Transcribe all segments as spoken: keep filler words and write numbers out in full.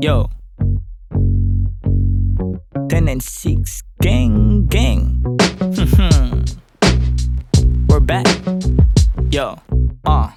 Yo, ten and six, gang, gang. We're back. Yo, ah uh.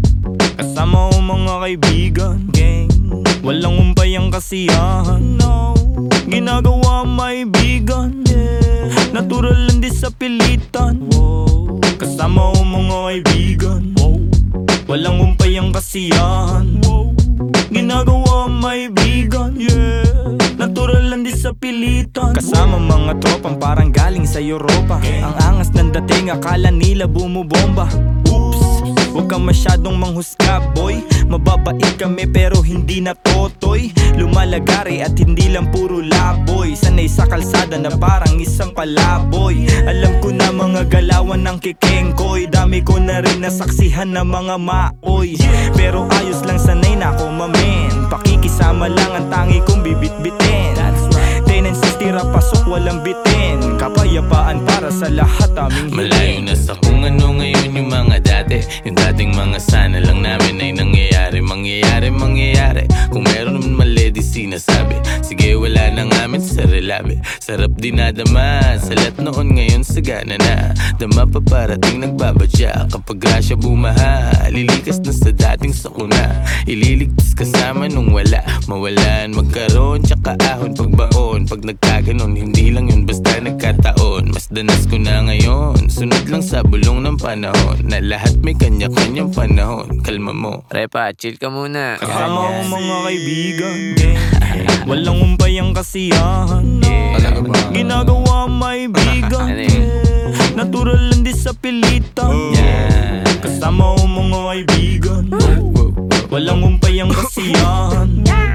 Kasama ko mga kaibigan, gang. Walang umpay ang kasiyahan, no. Ginagawa maibigan, yeah. Natural lang di sa pilitan, wow. Kasama ko mga kaibigan, wow. Walang umpay ang kasiyahan, wow. Ginagawa maibigan, yeah. Natural lang di sa pilitan. Kasama mga tropang parang galing sa Europa, ang angas ng dating akala nila bumubomba. Oops, huwag kang masyadong manghusga, boy. Mababait kami pero hindi na totoy. Lumalagari at hindi lang puro laboy. Sanay sa kalsada na parang isang palaboy. Alam ko na mga galawan ng kikengkoy. Dami ko na rin nasaksihan ng mga maoy. Pero ayos lang, sanay na ako mamen. Pakikisama lang ang tangi kong bibit-bitin. ten and six tira pasok walang bitin. Kapayapaan para sa lahat aming hiling. Malayo na sa kung ano ngayon yung mga dati. Yung dating mga sana lang namin ay nangyayari. Mangyayari, mangyayari. Kung meron naman mali di sinasabi. Sige wala na ngamin sa relabe. Sarap din nadama. Salat noon ngayon sagana na. Dama pa parating nagbabadya. Kapag grasya bumaha, lilikas na sa dating sakuna. Ililigtas kasama nung wala. Mawalan, magkaroon, tsaka ahon pagbaon. Pag nagkaganon, hindi lang yun basta nagkataon. Mas danas ko na ngayon. Sunod lang sa bulong ng panahon. Na lahat may kanya-kanyang panahon. Kalma mo, repa, chill ka muna. Kasama ko mga kaibigan, gang. Walang umpay ang kasiyahan, no. Ginagawa maibigan, natural lang di sa pilitan, yeah. Kasama ko mga kaibigan, walang umpay ang kasiyahan,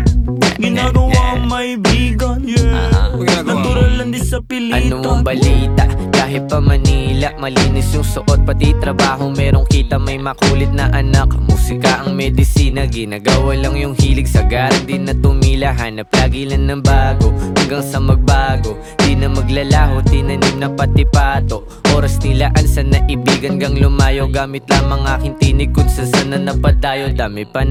ginagawa maibigan, yeah. Natural lang di sa pilitan. Ano mong balita? Kahit pa Manila, malinis yung suot, pati trabaho merong kita. May makulit na anak, musika ang medisina. Ginagawa lang yung hilig, sagaran din na tumila. Hanap lagi lang ng bago, hanggang sa magbago. Di na maglalaho, tinanim na pati pato. Oras nilaan sa naibigan gang lumayo. Gamit lamang aking tinig kung sa sana napadayo. Dami pa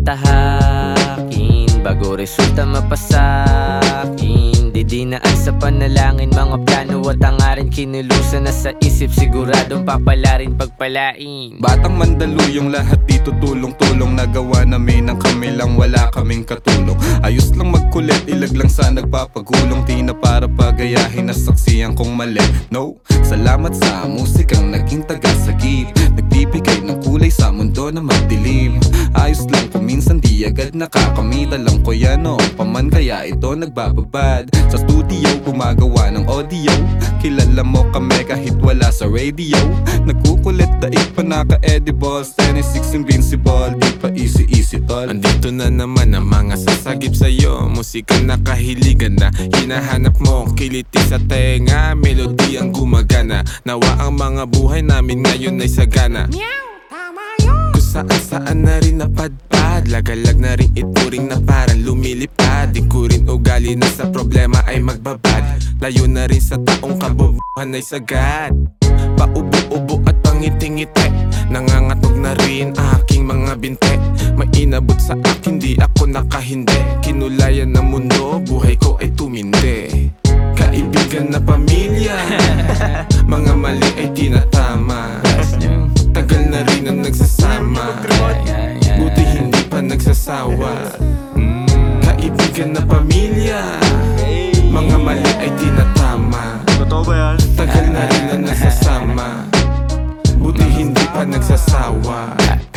natatahakin bago resulta mapasakin. Didinaan sa panalangin, mga plano at hangarin. Kinulusan na sa isip, siguradong papalarin pagpalain. Batang Mandaluyong lahat dito tulong-tulong. Nagawa namin ang kami lang, wala kaming katulong. Ayos lang magkulit, ilag lang sa nagpapagulong. Di na para pagayahin na saksiyan kong mali. No, salamat sa musikang naging tagasagip. Nagbibigay ng kulay sa mundo na madilim. Ayos lang kung minsan di agad nakakamit. Alam ko yan noong paman kaya ito nagbababad. Sa studio gumagawa ng audio. Kilala mo kami kahit wala sa radio. Nagkukulit daig pa naka-edibles. ten and six invincible, di pa easy-easy tol. Andito na naman ang mga sasagip sa'yo. Musikang nakahiligan na hinahanap mo. Kiliti sa tenga, melody ang gumagana. Nawa ang mga buhay namin ngayon ay sagana. Kung saan-saan na rin napadpad. Lagalag na rin ituring na parang lumilipad. Di ko rin ugali na sa problema ay magbabad. Layo na rin sa taong kabobohan ay sagad. Paubo-ubo at pangiti-ngiti. Nangangatog na rin aking mga binte. May inabot sa akin, di ako nakahindi. Kinulayan ng mundo, buhay ko ay tumindi. Kaibigan na pamilya, mga mali ay tinatama. Tagal na rin ang nagsasama, buti hindi pa nagsasawa. Kaibigan na pamilya, mga mali ay tinatama. Tagal na rin ang nagsasama, buti hindi pa nagsasawa.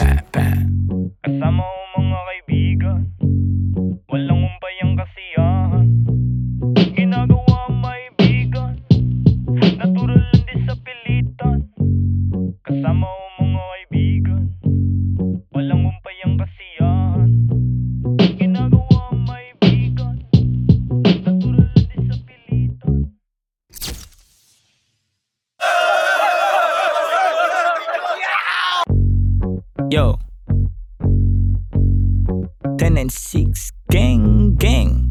Kasama ko mga kaibigan, walang umpay ang kasiyahan. Ginagawa maibigan, natural lang di sa pilitan. Kasama ko mga kaibigan, walang umpay ang kasiyahan. Ginagawa maibigan, natural lang di sa pilitan. Yo, ten and six, gang, gang.